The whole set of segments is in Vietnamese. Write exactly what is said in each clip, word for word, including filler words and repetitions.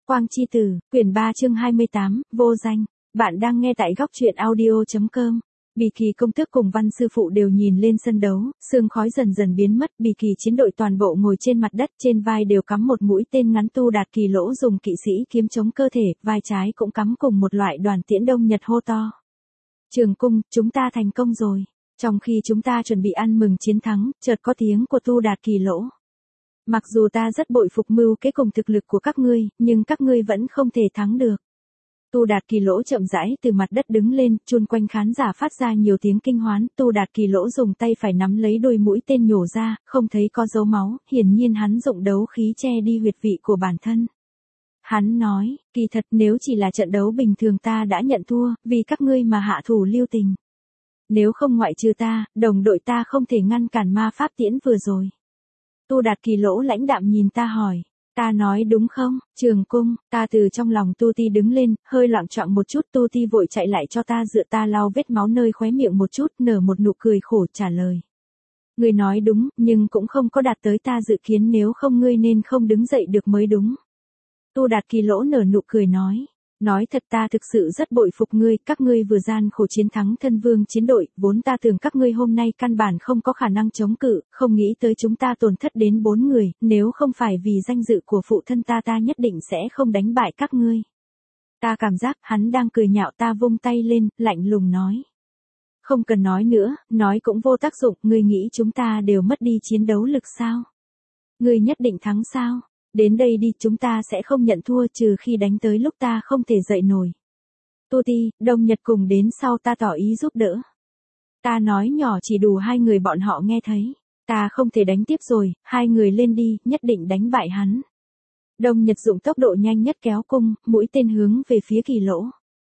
Quang Chi Tử, quyển ba chương hai mươi tám, vô danh. Bạn đang nghe tại góc truyện audio.com. Bì Kỳ công tước cùng Văn sư phụ đều nhìn lên sân đấu, sương khói dần dần biến mất. Bì Kỳ chiến đội toàn bộ ngồi trên mặt đất, trên vai đều cắm một mũi tên ngắn. Tu Đạt Kỳ Lỗ dùng kỵ sĩ kiếm chống cơ thể, vai trái cũng cắm cùng một loại đoàn tiễn. Đông Nhật hô to: Trường Cung, chúng ta thành công rồi. Trong khi chúng ta chuẩn bị ăn mừng chiến thắng, chợt có tiếng của Tu Đạt Kỳ Lỗ: Mặc dù ta rất bội phục mưu kế cùng thực lực của các ngươi, nhưng các ngươi vẫn không thể thắng được. Tu Đạt Kỳ Lỗ chậm rãi từ mặt đất đứng lên, chun quanh khán giả phát ra nhiều tiếng kinh hoán. Tu Đạt Kỳ Lỗ dùng tay phải nắm lấy đuôi mũi tên nhổ ra, không thấy có dấu máu, hiển nhiên hắn dụng đấu khí che đi huyệt vị của bản thân. Hắn nói, kỳ thật nếu chỉ là trận đấu bình thường ta đã nhận thua, vì các ngươi mà hạ thủ lưu tình. Nếu không ngoại trừ ta, đồng đội ta không thể ngăn cản ma pháp tiễn vừa rồi. Tu Đạt Kỳ Lỗ lãnh đạm nhìn ta hỏi, ta nói đúng không, Trường Cung? Ta từ trong lòng Tu Ti đứng lên, hơi loạng choạng một chút. Tu Ti vội chạy lại cho ta dựa, ta lau vết máu nơi khóe miệng một chút, nở một nụ cười khổ trả lời. Ngươi nói đúng, nhưng cũng không có đạt tới ta dự kiến, nếu không ngươi nên không đứng dậy được mới đúng. Tu Đạt Kỳ Lỗ nở nụ cười nói. Nói thật ta thực sự rất bội phục ngươi, các ngươi vừa gian khổ chiến thắng thân vương chiến đội, vốn ta tưởng các ngươi hôm nay căn bản không có khả năng chống cự, không nghĩ tới chúng ta tổn thất đến bốn người, nếu không phải vì danh dự của phụ thân ta ta nhất định sẽ không đánh bại các ngươi. Ta cảm giác hắn đang cười nhạo. Ta vung tay lên, lạnh lùng nói. Không cần nói nữa, nói cũng vô tác dụng, ngươi nghĩ chúng ta đều mất đi chiến đấu lực sao? Ngươi nhất định thắng sao? Đến đây đi, chúng ta sẽ không nhận thua trừ khi đánh tới lúc ta không thể dậy nổi. Tu Ti, Đông Nhật cùng đến sau ta tỏ ý giúp đỡ. Ta nói nhỏ chỉ đủ hai người bọn họ nghe thấy. Ta không thể đánh tiếp rồi, hai người lên đi, nhất định đánh bại hắn. Đông Nhật dụng tốc độ nhanh nhất kéo cung, mũi tên hướng về phía Kỳ Lỗ.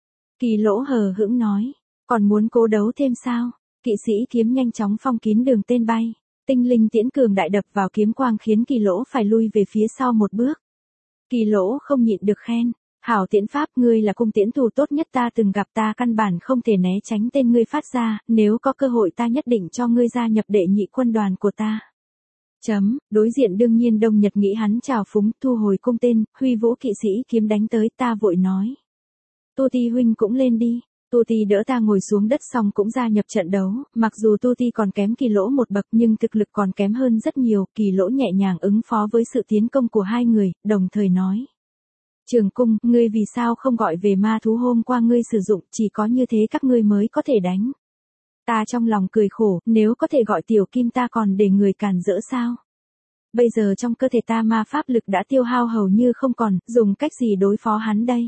Kỳ Lỗ hờ hững nói, còn muốn cố đấu thêm sao? Kỵ sĩ kiếm nhanh chóng phong kín đường tên bay. Tinh linh tiễn cường đại đập vào kiếm quang khiến Kỳ Lỗ phải lui về phía sau một bước. Kỳ Lỗ không nhịn được khen, hảo tiễn pháp, ngươi là cung tiễn thủ tốt nhất ta từng gặp, ta căn bản không thể né tránh tên ngươi phát ra, nếu có cơ hội ta nhất định cho ngươi gia nhập đệ nhị quân đoàn của ta. Chấm, đối diện đương nhiên Đông Nhật nghĩ hắn trào phúng, thu hồi cung tên, huy vũ kỵ sĩ kiếm đánh tới. Ta vội nói, Tu Ti huynh cũng lên đi. Tu Ti đỡ ta ngồi xuống đất xong cũng gia nhập trận đấu, mặc dù Tu Ti còn kém Kỳ Lỗ một bậc nhưng thực lực còn kém hơn rất nhiều. Kỳ Lỗ nhẹ nhàng ứng phó với sự tiến công của hai người, đồng thời nói. Trường Cung, ngươi vì sao không gọi về ma thú hôm qua ngươi sử dụng, chỉ có như thế các ngươi mới có thể đánh. Ta trong lòng cười khổ, nếu có thể gọi Tiểu Kim ta còn để người cản rỡ sao? Bây giờ trong cơ thể ta ma pháp lực đã tiêu hao hầu như không còn, dùng cách gì đối phó hắn đây?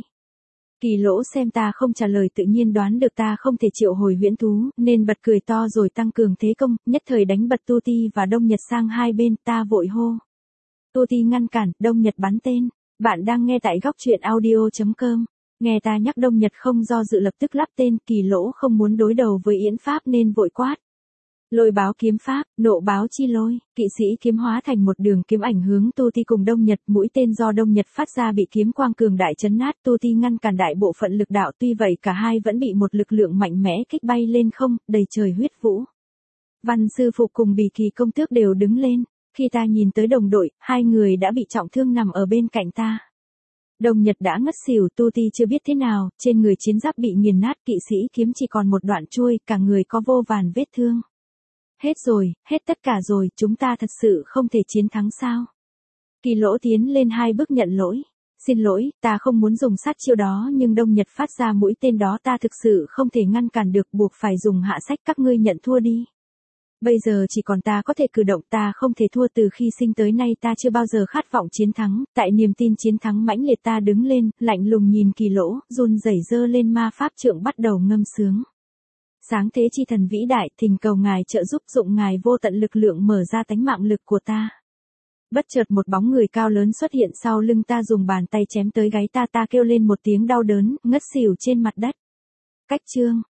Kỳ Lỗ xem ta không trả lời tự nhiên đoán được ta không thể triệu hồi huyễn thú, nên bật cười to rồi tăng cường thế công, nhất thời đánh bật Tu Ti và Đông Nhật sang hai bên. Ta vội hô. Tu Ti ngăn cản, Đông Nhật bắn tên. Bạn đang nghe tại góc truyện audio.com. Nghe ta nhắc Đông Nhật không do dự lập tức lắp tên. Kỳ Lỗ không muốn đối đầu với yễn pháp nên vội quát. Lôi báo kiếm pháp, nộ báo chi lôi. Kỵ sĩ kiếm hóa thành một đường kiếm ảnh hướng Tu Ti cùng Đông Nhật, mũi tên do Đông Nhật phát ra bị kiếm quang cường đại chấn nát. Tu Ti ngăn cản đại bộ phận lực đạo, tuy vậy cả hai vẫn bị một lực lượng mạnh mẽ kích bay lên không, đầy trời huyết vũ. Văn sư phụ cùng Bì Kỳ công tước đều đứng lên. Khi ta nhìn tới đồng đội, hai người đã bị trọng thương nằm ở bên cạnh ta. Đông Nhật đã ngất xỉu, Tu Ti chưa biết thế nào, trên người chiến giáp bị nghiền nát, kỵ sĩ kiếm chỉ còn một đoạn chuôi, cả người có vô vàn vết thương. Hết rồi, hết tất cả rồi, chúng ta thật sự không thể chiến thắng sao? Kỳ Lỗ tiến lên hai bước nhận lỗi. Xin lỗi, ta không muốn dùng sát chiêu đó nhưng Đông Nhật phát ra mũi tên đó ta thực sự không thể ngăn cản được, buộc phải dùng hạ sách, các ngươi nhận thua đi. Bây giờ chỉ còn ta có thể cử động, ta không thể thua, từ khi sinh tới nay ta chưa bao giờ khát vọng chiến thắng, tại niềm tin chiến thắng mãnh liệt ta đứng lên, lạnh lùng nhìn Kỳ Lỗ, run rẩy giơ lên ma pháp trượng bắt đầu ngâm sướng. Sáng thế chi thần vĩ đại, thỉnh cầu ngài trợ giúp, dụng ngài vô tận lực lượng mở ra tánh mạng lực của ta. Bất chợt một bóng người cao lớn xuất hiện sau lưng ta, dùng bàn tay chém tới gáy ta, ta kêu lên một tiếng đau đớn, ngất xỉu trên mặt đất. Cách chương